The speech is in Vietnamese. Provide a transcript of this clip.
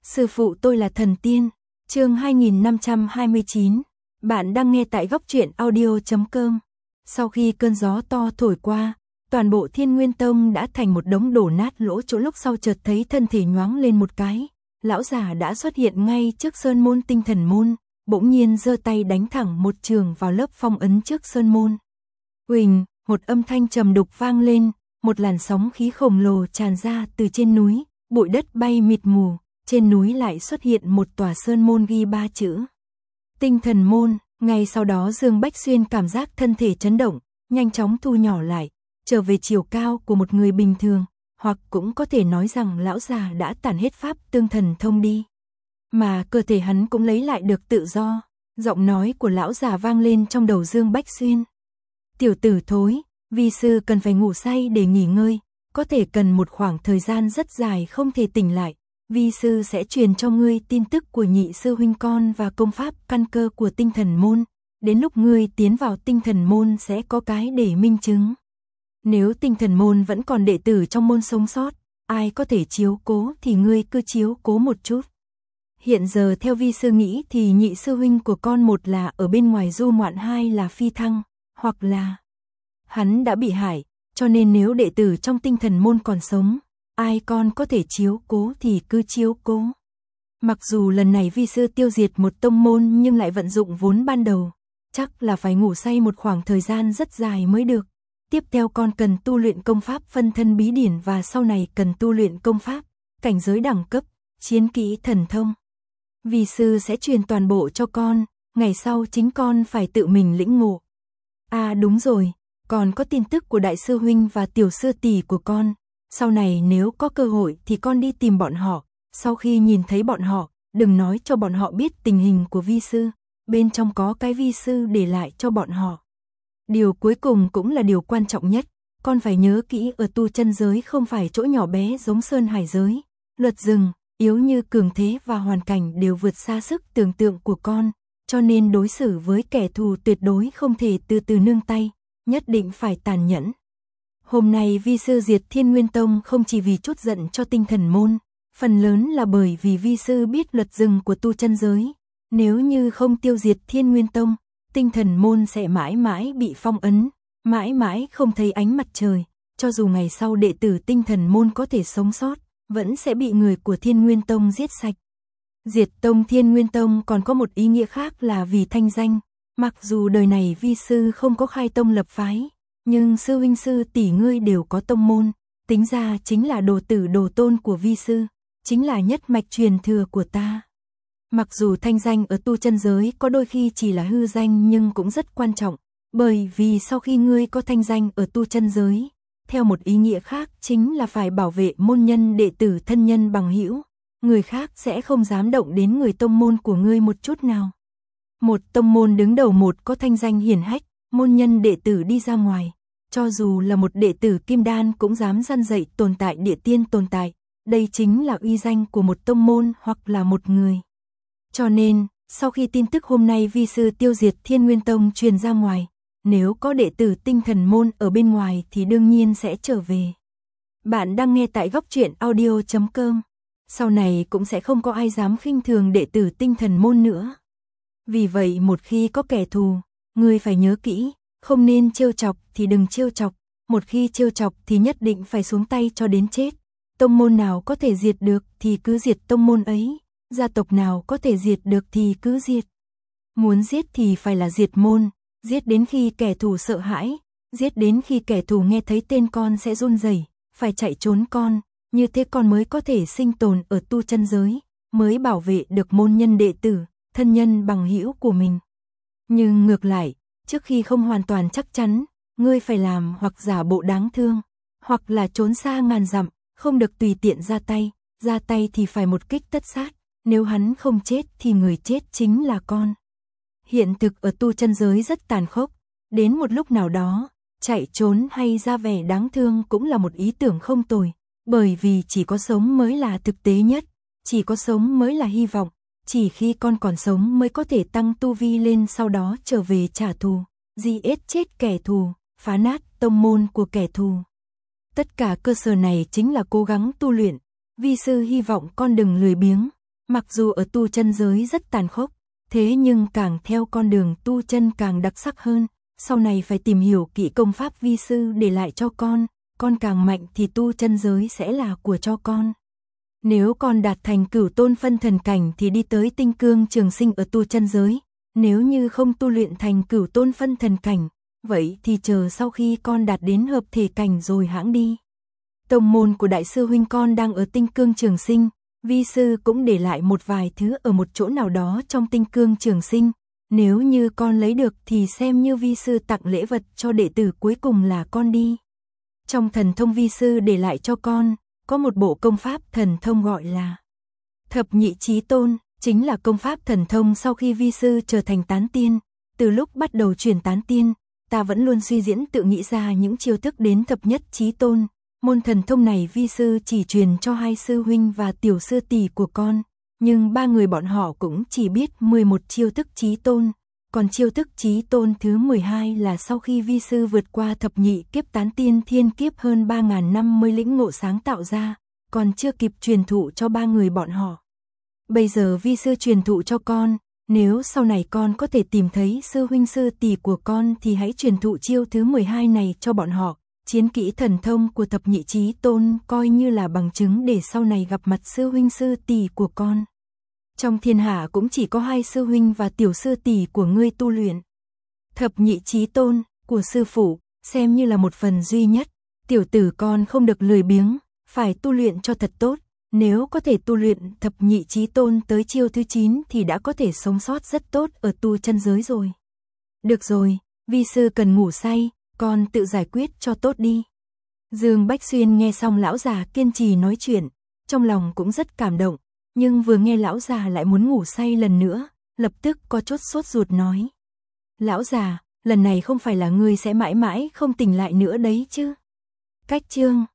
Sư phụ tôi là thần tiên. Chương 2529. Bạn đang nghe tại goctruyện audio.com. Sau khi cơn gió to thổi qua, toàn bộ Thiên Nguyên Tông đã thành một đống đổ nát lỗ chỗ, lúc sau chợt thấy thân thể nhoáng lên một cái, lão già đã xuất hiện ngay trước sơn môn Tinh Thần môn, bỗng nhiên giơ tay đánh thẳng một trường vào lớp phong ấn trước sơn môn. Huỳnh, một âm thanh trầm đục vang lên, một làn sóng khí khổng lồ tràn ra từ trên núi, bụi đất bay mịt mù, trên núi lại xuất hiện một tòa sơn môn ghi 3 chữ Tinh Thần môn. Ngay sau đó Dương Bách Xuyên cảm giác thân thể chấn động, nhanh chóng thu nhỏ lại, trở về chiều cao của một người bình thường, hoặc cũng có thể nói rằng lão già đã tản hết pháp tương thần thông đi. Mà cơ thể hắn cũng lấy lại được tự do. Giọng nói của lão già vang lên trong đầu Dương Bách Xuyên. Tiểu tử thối, vi sư cần phải ngủ say để nghỉ ngơi, có thể cần một khoảng thời gian rất dài không thể tỉnh lại. Vi sư sẽ truyền cho ngươi tin tức của nhị sư huynh con và công pháp căn cơ của Tinh Thần môn. Đến lúc ngươi tiến vào Tinh Thần môn sẽ có cái để minh chứng. Nếu Tinh Thần môn vẫn còn đệ tử trong môn sống sót, ai có thể chiếu cố thì ngươi cứ chiếu cố một chút. Hiện giờ theo vi sư nghĩ thì nhị sư huynh của con, một là ở bên ngoài du ngoạn, hai là phi thăng, hoặc là hắn đã bị hại, cho nên nếu đệ tử trong Tinh Thần môn còn sống, ai con có thể chiếu cố thì cứ chiếu cố. Mặc dù lần này vi sư tiêu diệt một tông môn nhưng lại vận dụng vốn ban đầu, chắc là phải ngủ say một khoảng thời gian rất dài mới được. Tiếp theo con cần tu luyện công pháp phân thân bí điển, và sau này cần tu luyện công pháp cảnh giới đẳng cấp, chiến kỹ thần thông. Vi sư sẽ truyền toàn bộ cho con, ngày sau chính con phải tự mình lĩnh ngộ. À đúng rồi, còn có tin tức của đại sư huynh và tiểu sư tỷ của con. Sau này nếu có cơ hội thì con đi tìm bọn họ, sau khi nhìn thấy bọn họ, đừng nói cho bọn họ biết tình hình của vi sư, bên trong có cái vi sư để lại cho bọn họ. Điều cuối cùng cũng là điều quan trọng nhất, con phải nhớ kỹ, ở tu chân giới không phải chỗ nhỏ bé giống sơn hải giới, luật rừng, yếu như cường thế và hoàn cảnh đều vượt xa sức tưởng tượng của con, cho nên đối xử với kẻ thù tuyệt đối không thể từ từ nương tay, nhất định phải tàn nhẫn. Hôm nay vi sư diệt Thiên Nguyên Tông không chỉ vì chút giận cho Tinh Thần môn, phần lớn là bởi vì vi sư biết luật rừng của tu chân giới, nếu như không tiêu diệt Thiên Nguyên Tông, Tinh Thần môn sẽ mãi mãi bị phong ấn, mãi mãi không thấy ánh mặt trời, cho dù ngày sau đệ tử Tinh Thần môn có thể sống sót, vẫn sẽ bị người của Thiên Nguyên Tông giết sạch. Diệt tông Thiên Nguyên Tông còn có một ý nghĩa khác là vì thanh danh, mặc dù đời này vi sư không có khai tông lập phái, nhưng sư huynh sư tỷ ngươi đều có tông môn, tính ra chính là đồ tử đồ tôn của vi sư, chính là nhất mạch truyền thừa của ta. Mặc dù thanh danh ở tu chân giới có đôi khi chỉ là hư danh nhưng cũng rất quan trọng, bởi vì sau khi ngươi có thanh danh ở tu chân giới, theo một ý nghĩa khác chính là phải bảo vệ môn nhân đệ tử thân nhân bằng hữu, người khác sẽ không dám động đến người tông môn của ngươi một chút nào. Một tông môn đứng đầu một có thanh danh hiển hách, môn nhân đệ tử đi ra ngoài, cho dù là một đệ tử kim đan cũng dám răn dậy tồn tại địa tiên tồn tại, đây chính là uy danh của một tông môn hoặc là một người. Cho nên, sau khi tin tức hôm nay vi sư tiêu diệt Thiên Nguyên Tông truyền ra ngoài, nếu có đệ tử Tinh Thần môn ở bên ngoài thì đương nhiên sẽ trở về. Bạn đang nghe tại goctruyện audio.com. Sau này cũng sẽ không có ai dám khinh thường đệ tử Tinh Thần môn nữa. Vì vậy một khi có kẻ thù, ngươi phải nhớ kỹ, không nên trêu chọc thì đừng trêu chọc, một khi trêu chọc thì nhất định phải xuống tay cho đến chết. Tông môn nào có thể diệt được thì cứ diệt tông môn ấy, gia tộc nào có thể diệt được thì cứ diệt. Muốn giết thì phải là diệt môn, giết đến khi kẻ thù sợ hãi, giết đến khi kẻ thù nghe thấy tên con sẽ run rẩy, phải chạy trốn con, như thế con mới có thể sinh tồn ở tu chân giới, mới bảo vệ được môn nhân đệ tử, thân nhân bằng hữu của mình. Nhưng ngược lại, trước khi không hoàn toàn chắc chắn, ngươi phải làm hoặc giả bộ đáng thương, hoặc là trốn xa ngàn dặm, không được tùy tiện ra tay thì phải một kích tất sát, nếu hắn không chết thì người chết chính là con. Hiện thực ở tu chân giới rất tàn khốc, đến một lúc nào đó, chạy trốn hay ra vẻ đáng thương cũng là một ý tưởng không tồi, bởi vì chỉ có sống mới là thực tế nhất, chỉ có sống mới là hy vọng, chỉ khi con còn sống mới có thể tăng tu vi lên, sau đó trở về trả thù, giết chết kẻ thù, phá nát tông môn của kẻ thù. Tất cả cơ sở này chính là cố gắng tu luyện, vi sư hy vọng con đừng lười biếng, Mặc dù ở tu chân giới rất tàn khốc, thế nhưng càng theo con đường tu chân càng đặc sắc hơn, sau này phải tìm hiểu kỹ công pháp vi sư để lại cho con càng mạnh thì tu chân giới sẽ là của cho con. Nếu con đạt thành cửu tôn phân thần cảnh thì đi tới tinh cương trường sinh ở tu chân giới, nếu như không tu luyện thành cửu tôn phân thần cảnh, vậy thì chờ sau khi con đạt đến hợp thể cảnh rồi hãng đi. Tông môn của đại sư huynh con đang ở tinh cương trường sinh, vi sư cũng để lại một vài thứ ở một chỗ nào đó trong tinh cương trường sinh, nếu như con lấy được thì xem như vi sư tặng lễ vật cho đệ tử cuối cùng là con đi. Trong thần thông vi sư để lại cho con, có một bộ công pháp thần thông gọi là Thập Nhị Chí Tôn, chính là công pháp thần thông sau khi vi sư trở thành tán tiên. Từ lúc bắt đầu truyền tán tiên, ta vẫn luôn suy diễn tự nghĩ ra những chiêu thức đến thập nhất chí tôn. Môn thần thông này vi sư chỉ truyền cho hai sư huynh và tiểu sư tỷ của con, nhưng ba người bọn họ cũng chỉ biết 11 chiêu thức chí tôn. Còn chiêu thức chí tôn thứ 12 là sau khi vi sư vượt qua thập nhị kiếp tán tiên thiên kiếp hơn 3.000 năm mới lĩnh ngộ sáng tạo ra, còn chưa kịp truyền thụ cho ba người bọn họ. Bây giờ vi sư truyền thụ cho con, nếu sau này con có thể tìm thấy sư huynh sư tỷ của con thì hãy truyền thụ chiêu thứ 12 này cho bọn họ. Chiến kỹ thần thông của thập nhị chí tôn coi như là bằng chứng để sau này gặp mặt sư huynh sư tỷ của con. Trong thiên hạ cũng chỉ có hai sư huynh và tiểu sư tỷ của ngươi tu luyện. Thập nhị chí tôn của sư phụ xem như là một phần duy nhất. Tiểu tử con không được lười biếng, phải tu luyện cho thật tốt. Nếu có thể tu luyện thập nhị chí tôn tới chiêu thứ 9 thì đã có thể sống sót rất tốt ở tu chân giới rồi. Được rồi, vi sư cần ngủ say, con tự giải quyết cho tốt đi. Dương Bách Xuyên nghe xong lão già kiên trì nói chuyện, trong lòng cũng rất cảm động, nhưng vừa nghe lão già lại muốn ngủ say lần nữa, lập tức có chút sốt ruột nói. Lão già, lần này không phải là ngươi sẽ mãi mãi không tỉnh lại nữa đấy chứ? Cách chương